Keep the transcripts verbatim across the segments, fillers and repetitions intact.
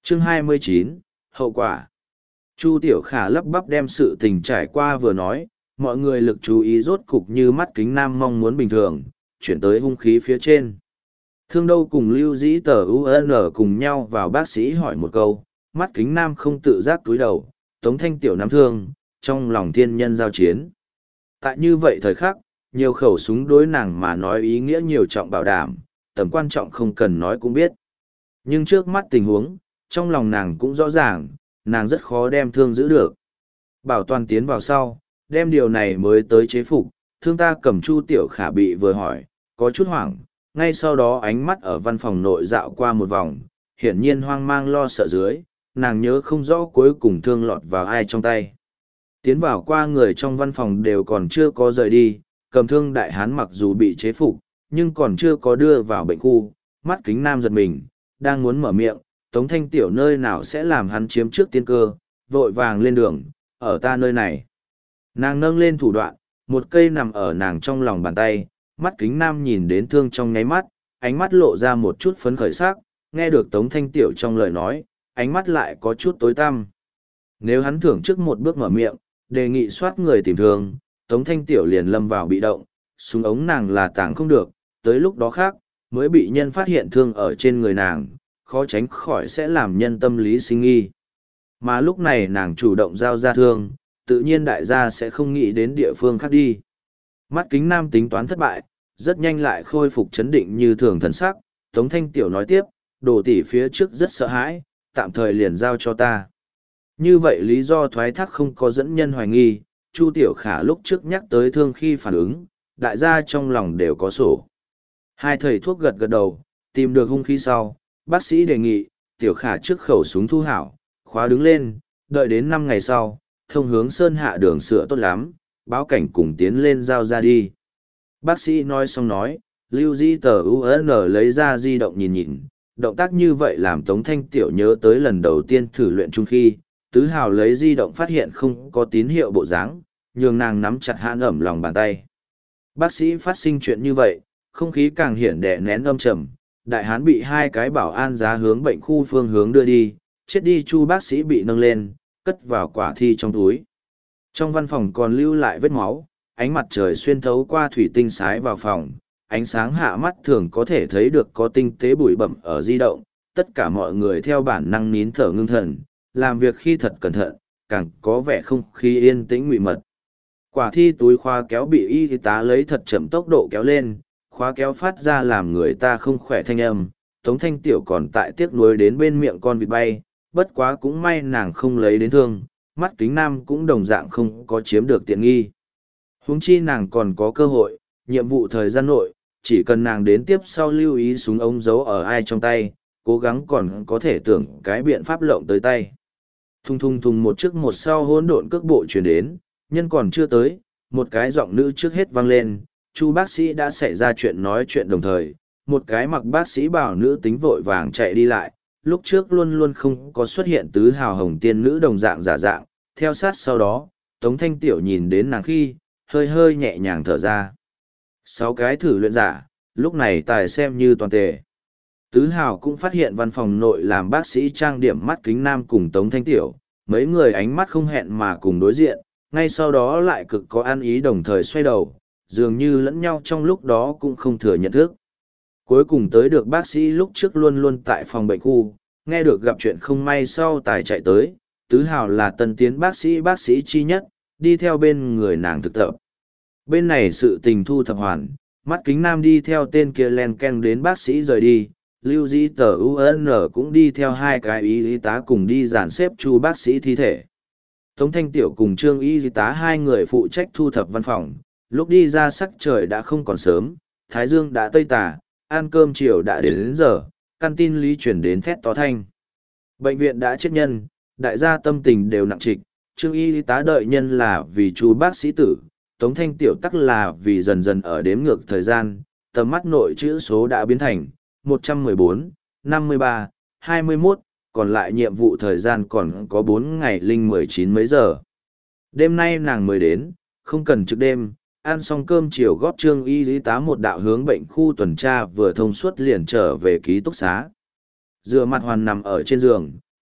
Chương hai mươi chín, Hậu quả. Chu Tiểu Khả lắp bắp đem sự tình trải qua vừa nói, mọi người lực chú ý rốt cục như mắt kính nam mong muốn bình thường, chuyển tới hung khí phía trên. Thương Đâu cùng Lưu Dĩ Tờ u en cùng nhau vào bác sĩ hỏi một câu, mắt kính nam không tự giác túi đầu, Tống Thanh Tiểu nắm thương, trong lòng thiên nhân giao chiến. Tại như vậy thời khắc, nhiều khẩu súng đối nàng mà nói ý nghĩa nhiều trọng bảo đảm, tầm quan trọng không cần nói cũng biết. Nhưng trước mắt tình huống, trong lòng nàng cũng rõ ràng, nàng rất khó đem thương giữ được. Bảo toàn tiến vào sau, đem điều này mới tới chế phục, thương ta cầm Chu Tiểu Khả bị vừa hỏi, có chút hoảng, ngay sau đó ánh mắt ở văn phòng nội dạo qua một vòng, hiển nhiên hoang mang lo sợ dưới, nàng nhớ không rõ cuối cùng thương lọt vào ai trong tay. Tiến vào qua người trong văn phòng đều còn chưa có rời đi, cầm thương đại hán mặc dù bị chế phục, nhưng còn chưa có đưa vào bệnh khu, mắt kính nam giật mình, đang muốn mở miệng, Tống Thanh Tiểu nơi nào sẽ làm hắn chiếm trước tiên cơ, vội vàng lên đường, ở ta nơi này. Nàng nâng lên thủ đoạn, một cây nằm ở nàng trong lòng bàn tay, mắt kính nam nhìn đến thương trong nháy mắt, ánh mắt lộ ra một chút phấn khởi sắc, nghe được Tống Thanh Tiểu trong lời nói, ánh mắt lại có chút tối tăm. Nếu hắn thưởng trước một bước mở miệng, đề nghị soát người tìm thương, Tống Thanh Tiểu liền lâm vào bị động, súng ống nàng là tàng không được, tới lúc đó khác, mới bị nhân phát hiện thương ở trên người nàng, khó tránh khỏi sẽ làm nhân tâm lý sinh nghi. Mà lúc này nàng chủ động giao ra thương, tự nhiên đại gia sẽ không nghĩ đến địa phương khác đi. Mắt kính nam tính toán thất bại, rất nhanh lại khôi phục chấn định như thường thần sắc, Tống Thanh Tiểu nói tiếp, đồ tỷ phía trước rất sợ hãi, tạm thời liền giao cho ta. Như vậy lý do thoái thác không có dẫn nhân hoài nghi, Chu Tiểu Khả lúc trước nhắc tới thương khi phản ứng, đại gia trong lòng đều có sổ. Hai thầy thuốc gật gật đầu, tìm được hung khí sau, bác sĩ đề nghị, Tiểu Khả trước khẩu súng thu hảo, khóa đứng lên, đợi đến năm ngày sau, thông hướng sơn hạ đường sửa tốt lắm, báo cảnh cùng tiến lên giao ra đi. Bác sĩ nói xong nói, Lưu Di Tờ u en lấy ra di động nhìn nhìn, động tác như vậy làm Tống Thanh Tiểu nhớ tới lần đầu tiên thử luyện chung khi, Tứ Hào lấy di động phát hiện không có tín hiệu bộ dáng, nhường nàng nắm chặt hãn ẩm lòng bàn tay. Bác sĩ phát sinh chuyện như vậy, không khí càng hiển đè nén âm trầm, đại hán bị hai cái bảo an giá hướng bệnh khu phương hướng đưa đi, chết đi Chu bác sĩ bị nâng lên, cất vào quả thi trong túi. Trong văn phòng còn lưu lại vết máu, ánh mặt trời xuyên thấu qua thủy tinh sái vào phòng, ánh sáng hạ mắt thường có thể thấy được có tinh tế bụi bặm ở di động, tất cả mọi người theo bản năng nín thở ngưng thần, làm việc khi thật cẩn thận, càng có vẻ không khí yên tĩnh ngụy mật. Quả thi túi khóa kéo bị y tá lấy thật chậm tốc độ kéo lên, khóa kéo phát ra làm người ta không khỏe thanh âm, Tống Thanh Tiểu còn tại tiếc nuối đến bên miệng con vịt bay, bất quá cũng may nàng không lấy đến thương, mắt kính nam cũng đồng dạng không có chiếm được tiện nghi. Huống chi nàng còn có cơ hội, nhiệm vụ thời gian nội, chỉ cần nàng đến tiếp sau lưu ý súng ống giấu ở ai trong tay, cố gắng còn có thể tưởng cái biện pháp lộng tới tay. Thùng thùng thùng một trước một sau hỗn độn cước bộ chuyển đến, nhân còn chưa tới, một cái giọng nữ trước hết vang lên, Chu bác sĩ đã xảy ra chuyện nói chuyện đồng thời, một cái mặc bác sĩ bảo nữ tính vội vàng chạy đi lại, lúc trước luôn luôn không có xuất hiện tứ hào hồng tiên nữ đồng dạng giả dạng, theo sát sau đó, Tống Thanh Tiểu nhìn đến nàng khi, hơi hơi nhẹ nhàng thở ra. Sáu cái thử luyện giả, lúc này tài xem như toàn tề. Tứ hào cũng phát hiện văn phòng nội làm bác sĩ trang điểm mắt kính nam cùng Tống Thanh Tiểu, mấy người ánh mắt không hẹn mà cùng đối diện, ngay sau đó lại cực có ăn ý đồng thời xoay đầu, dường như lẫn nhau trong lúc đó cũng không thừa nhận thức. Cuối cùng tới được bác sĩ lúc trước luôn luôn tại phòng bệnh khu, nghe được gặp chuyện không may sau tài chạy tới, tứ hào là tân tiến bác sĩ bác sĩ chi nhất, đi theo bên người nàng thực tập. Bên này sự tình thu thập hoàn, mắt kính nam đi theo tên kia len ken đến bác sĩ rời đi, Lưu Dĩ Tờ u en cũng đi theo hai cái y tá cùng đi dàn xếp Chu bác sĩ thi thể. Tống Thanh Tiểu cùng Trương y tá hai người phụ trách thu thập văn phòng, lúc đi ra sắc trời đã không còn sớm, Thái Dương đã tây tà, ăn cơm chiều đã đến, đến giờ, căn tin lý chuyển đến thét to thanh. Bệnh viện đã chết nhân, đại gia tâm tình đều nặng trịch, Trương y tá đợi nhân là vì Chu bác sĩ tử, Tống Thanh Tiểu tắc là vì dần dần ở đếm ngược thời gian, tầm mắt nội chữ số đã biến thành một trăm mười bốn, năm mươi ba, hai mươi mốt, còn lại nhiệm vụ thời gian còn có bốn ngày linh mười chín mấy giờ. Đêm nay nàng mới đến, không cần trực đêm, ăn xong cơm chiều góp Trương y lý tá một đạo hướng bệnh khu tuần tra vừa thông suốt liền trở về ký túc xá. Dựa mặt hoàn nằm ở trên giường,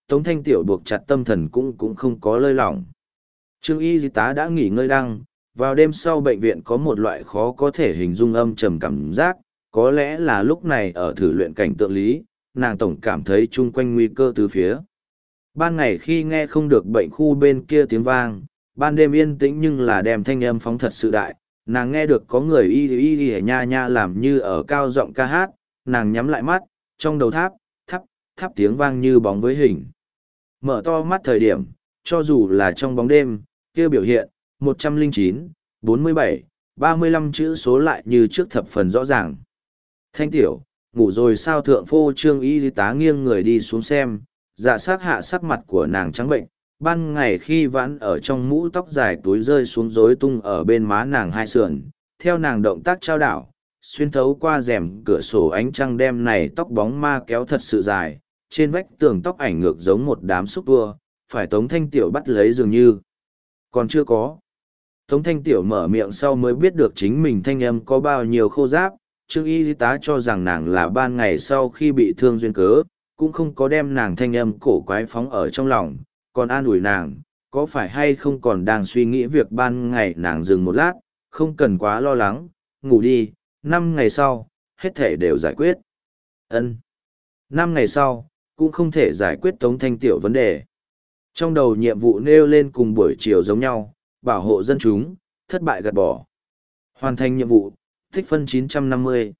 Tống Thanh Tiểu buộc chặt tâm thần cũng cũng không có lơi lỏng. Trương y tá đã nghỉ ngơi đăng, vào đêm sau bệnh viện có một loại khó có thể hình dung âm trầm cảm giác, có lẽ là lúc này ở thử luyện cảnh tượng lý, nàng tổng cảm thấy chung quanh nguy cơ từ phía. Ban ngày khi nghe không được bệnh khu bên kia tiếng vang, ban đêm yên tĩnh nhưng là đem thanh âm phóng thật sự đại, nàng nghe được có người y y y nha nha làm như ở cao giọng ca hát, nàng nhắm lại mắt, trong đầu tháp, thắp, thắp tiếng vang như bóng với hình. Mở to mắt thời điểm, cho dù là trong bóng đêm, kia biểu hiện, một trăm lẻ chín, bốn mươi bảy, ba mươi lăm chữ số lại như trước thập phần rõ ràng. Thanh Tiểu, ngủ rồi sao? Thượng phô Trương y tá nghiêng người đi xuống xem, dạ sát hạ sắc mặt của nàng trắng bệnh, ban ngày khi vãn ở trong mũ tóc dài túi rơi xuống rối tung ở bên má nàng hai sườn, theo nàng động tác trao đảo, xuyên thấu qua rèm cửa sổ ánh trăng đem này tóc bóng ma kéo thật sự dài, trên vách tường tóc ảnh ngược giống một đám xúc tua, phải Tống Thanh Tiểu bắt lấy dường như. Còn chưa có. Tống Thanh Tiểu mở miệng sau mới biết được chính mình thanh âm có bao nhiêu khô giáp, Trương y tá cho rằng nàng là ban ngày sau khi bị thương duyên cớ, cũng không có đem nàng thanh âm cổ quái phóng ở trong lòng, còn an ủi nàng, có phải hay không còn đang suy nghĩ việc ban ngày nàng dừng một lát, không cần quá lo lắng, ngủ đi, năm ngày sau, hết thể đều giải quyết. Ân. Năm ngày sau, cũng không thể giải quyết Tống Thanh Tiểu vấn đề. Trong đầu nhiệm vụ nêu lên cùng buổi chiều giống nhau, bảo hộ dân chúng, thất bại gạt bỏ. Hoàn thành nhiệm vụ, tích phân chín trăm năm mươi.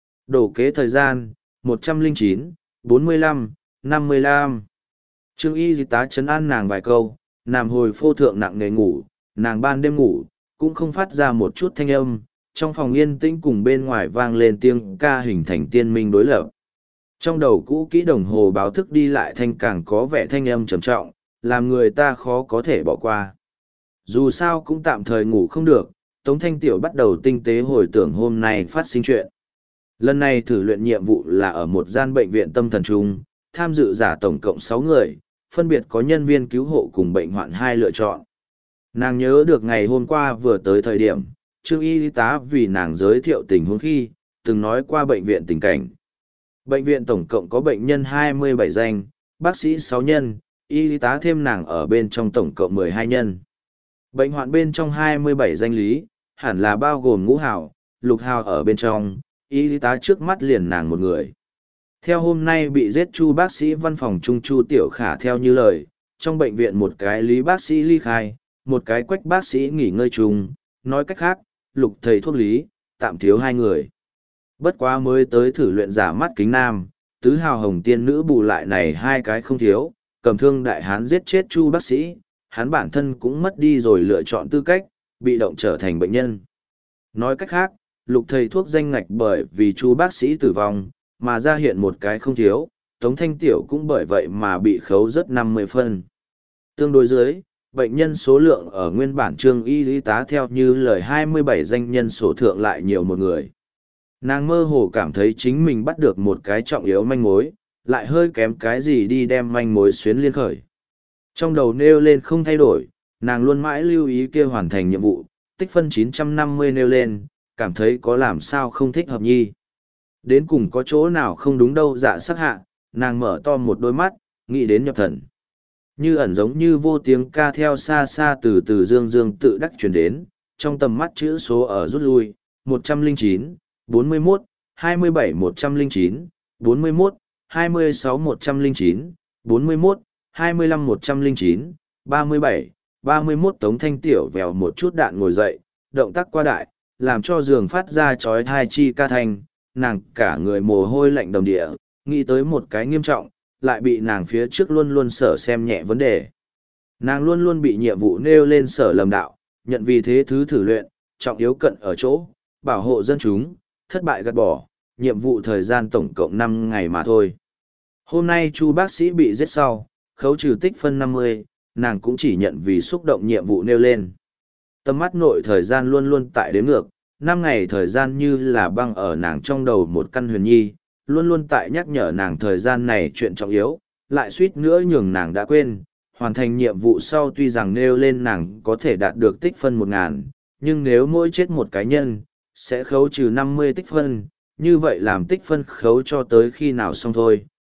Đổ kế thời gian, một trăm lẻ chín, bốn mươi lăm, năm mươi lăm. Trương y tá trấn an nàng vài câu, nằm hồi phô thượng nặng nề ngủ, nàng ban đêm ngủ, cũng không phát ra một chút thanh âm, trong phòng yên tĩnh cùng bên ngoài vang lên tiếng ca hình thành tiên minh đối lập. Trong đầu cũ kỹ đồng hồ báo thức đi lại thanh càng có vẻ thanh âm trầm trọng, làm người ta khó có thể bỏ qua. Dù sao cũng tạm thời ngủ không được, Tống Thanh Tiểu bắt đầu tinh tế hồi tưởng hôm nay phát sinh chuyện. Lần này thử luyện nhiệm vụ là ở một gian bệnh viện tâm thần trung, tham dự giả tổng cộng sáu người, phân biệt có nhân viên cứu hộ cùng bệnh hoạn hai lựa chọn. Nàng nhớ được ngày hôm qua vừa tới thời điểm, Trương y tá vì nàng giới thiệu tình huống khi, từng nói qua bệnh viện tình cảnh. Bệnh viện tổng cộng có bệnh nhân hai mươi bảy danh, bác sĩ sáu nhân, y tá thêm nàng ở bên trong tổng cộng mười hai nhân. Bệnh hoạn bên trong hai mươi bảy danh lý, hẳn là bao gồm ngũ hào, lục hào ở bên trong, y tá trước mắt liền nàng một người. Theo hôm nay bị giết Chu bác sĩ văn phòng trung Chu Tiểu Khả theo như lời, trong bệnh viện một cái lý bác sĩ ly khai, một cái quách bác sĩ nghỉ ngơi chung, nói cách khác, lục thầy thuốc lý, tạm thiếu hai người. Bất quá mới tới thử luyện giả mắt kính nam, tứ hào hồng tiên nữ bù lại này hai cái không thiếu, cầm thương đại hán giết chết Chu bác sĩ, hắn bản thân cũng mất đi rồi lựa chọn tư cách, bị động trở thành bệnh nhân. Nói cách khác, lục thầy thuốc danh ngạch bởi vì Chu bác sĩ tử vong, mà ra hiện một cái không thiếu, Tống Thanh Tiểu cũng bởi vậy mà bị khấu rất năm mươi phân. Tương đối dưới, bệnh nhân số lượng ở nguyên bản Trương y tá theo như lời hai mươi bảy danh nhân số thượng lại nhiều một người. Nàng mơ hồ cảm thấy chính mình bắt được một cái trọng yếu manh mối, lại hơi kém cái gì đi đem manh mối xuyến liên khởi. Trong đầu nêu lên không thay đổi, nàng luôn mãi lưu ý kia hoàn thành nhiệm vụ, tích phân chín trăm năm mươi nêu lên, cảm thấy có làm sao không thích hợp nhi. Đến cùng có chỗ nào không đúng đâu dạ sắc hạ, nàng mở to một đôi mắt, nghĩ đến nhập thần. Như ẩn giống như vô tiếng ca theo xa xa từ từ dương dương tự đắc chuyển đến, trong tầm mắt chữ số ở rút lui, một trăm lẻ chín, bốn mươi mốt, hai mươi bảy một trăm lẻ chín, bốn mươi mốt, hai mươi sáu một trăm lẻ chín, bốn mươi mốt, hai mươi lăm một trăm lẻ chín, ba mươi bảy, ba mươi mốt. Tống Thanh Tiểu vèo một chút đạn ngồi dậy, động tác qua đại, làm cho giường phát ra chói tai chi ca thanh, nàng cả người mồ hôi lạnh đầm địa, nghĩ tới một cái nghiêm trọng, lại bị nàng phía trước luôn luôn sở xem nhẹ vấn đề. Nàng luôn luôn bị nhiệm vụ nêu lên sở lầm đạo, nhận vì thế thứ thử luyện, trọng yếu cận ở chỗ, bảo hộ dân chúng, thất bại gạt bỏ, nhiệm vụ thời gian tổng cộng năm ngày mà thôi. Hôm nay Chu bác sĩ bị giết sau, khấu trừ tích phân năm mươi, nàng cũng chỉ nhận vì xúc động nhiệm vụ nêu lên. Tâm mắt nội thời gian luôn luôn tại đếm ngược, năm ngày thời gian như là băng ở nàng trong đầu một căn huyền nhi, luôn luôn tại nhắc nhở nàng thời gian này chuyện trọng yếu, lại suýt nữa nhường nàng đã quên. Hoàn thành nhiệm vụ sau tuy rằng nêu lên nàng có thể đạt được tích phân một ngàn, nhưng nếu mỗi chết một cá nhân, sẽ khấu trừ năm mươi tích phân, như vậy làm tích phân khấu cho tới khi nào xong thôi,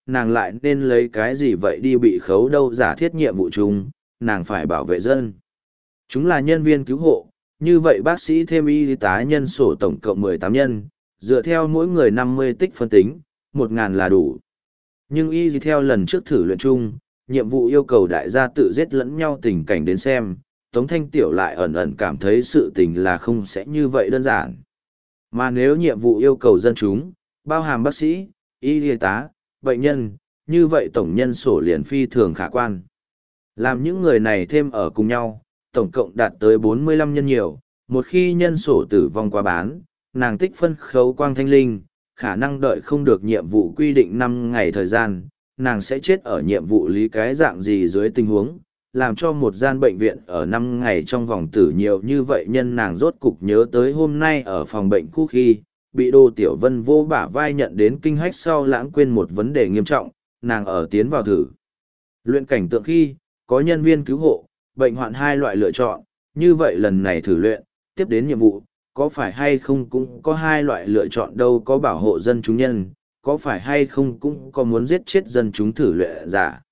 nàng lại nên lấy cái gì vậy đi bị khấu đâu giả thiết nhiệm vụ chung, nàng phải bảo vệ dân. Chúng là nhân viên cứu hộ, như vậy bác sĩ thêm y tá nhân sổ tổng cộng mười tám nhân, dựa theo mỗi người năm mươi tích phân tính, một ngàn là đủ. Nhưng y theo lần trước thử luyện chung, nhiệm vụ yêu cầu đại gia tự giết lẫn nhau tình cảnh đến xem, Tống Thanh Tiểu lại ẩn ẩn cảm thấy sự tình là không sẽ như vậy đơn giản. Mà nếu nhiệm vụ yêu cầu dân chúng, bao hàm bác sĩ, y tá, bệnh nhân, như vậy tổng nhân sổ liền phi thường khả quan. Làm những người này thêm ở cùng nhau, tổng cộng đạt tới bốn mươi lăm nhân nhiều, một khi nhân sổ tử vong qua bán, nàng tích phân khấu quang thanh linh, khả năng đợi không được nhiệm vụ quy định năm ngày thời gian, nàng sẽ chết ở nhiệm vụ lý cái dạng gì dưới tình huống, làm cho một gian bệnh viện ở năm ngày trong vòng tử nhiều như vậy nhân nàng rốt cục nhớ tới hôm nay ở phòng bệnh khu khi, bị Đô Tiểu Vân vô bả vai nhận đến kinh hách sau lãng quên một vấn đề nghiêm trọng, nàng ở tiến vào thử. Luyện cảnh tượng khi, có nhân viên cứu hộ, bệnh hoạn hai loại lựa chọn, như vậy lần này thử luyện, tiếp đến nhiệm vụ, có phải hay không cũng có hai loại lựa chọn đâu có bảo hộ dân chúng nhân, có phải hay không cũng có muốn giết chết dân chúng thử luyện giả.